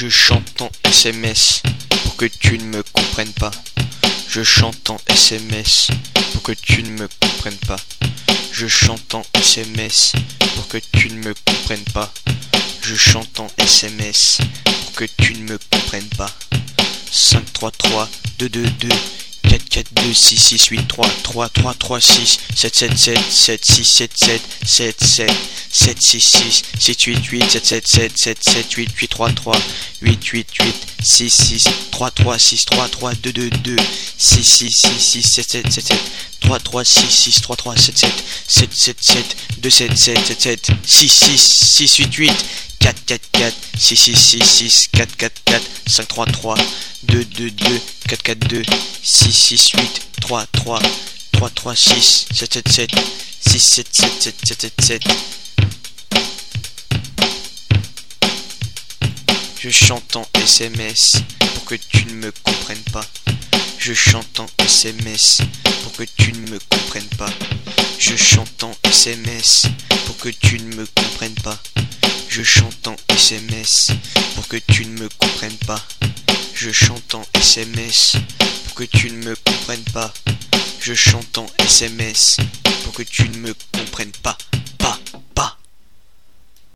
Je chante en SMS pour que tu ne me comprennes pas. Je chante en SMS pour que tu ne me comprennes pas. Je chante en SMS pour que tu ne me comprennes pas. Je chante en SMS pour que tu ne me comprennes pas. 5 3 3 2 2 2 4 4 2 6 6 8 3 3 3 3 6 7 7 7 7 6 7 7 7 7 7 6 6 7 8 8 7 7 7 7 7 8 8 3 3 8 8 8 6 6 3 3 6 3 3 2 2 2 6 6 6 6 7 7 7 7 3 3 6 6 3 3 7 7 7 7 7 2 7 7 7 7 6 6 6 8 8 4 4 4 6 6 6 6 4 4 4 5 3 3 2 2 2 4 4 2 6 6 8 3 3 3 3 6 7 7 7 6 7 7 7 7 7 7. Je chante en SMS pour que tu ne me comprennes pas. Je chante en SMS pour que tu ne me comprennes pas. Je chante en SMS pour que tu ne me comprennes pas. Je chante en SMS pour que tu ne me comprennes pas. Je chante en SMS pour que tu ne me comprennes pas. Je chante en SMS pour que tu ne me comprennes pas.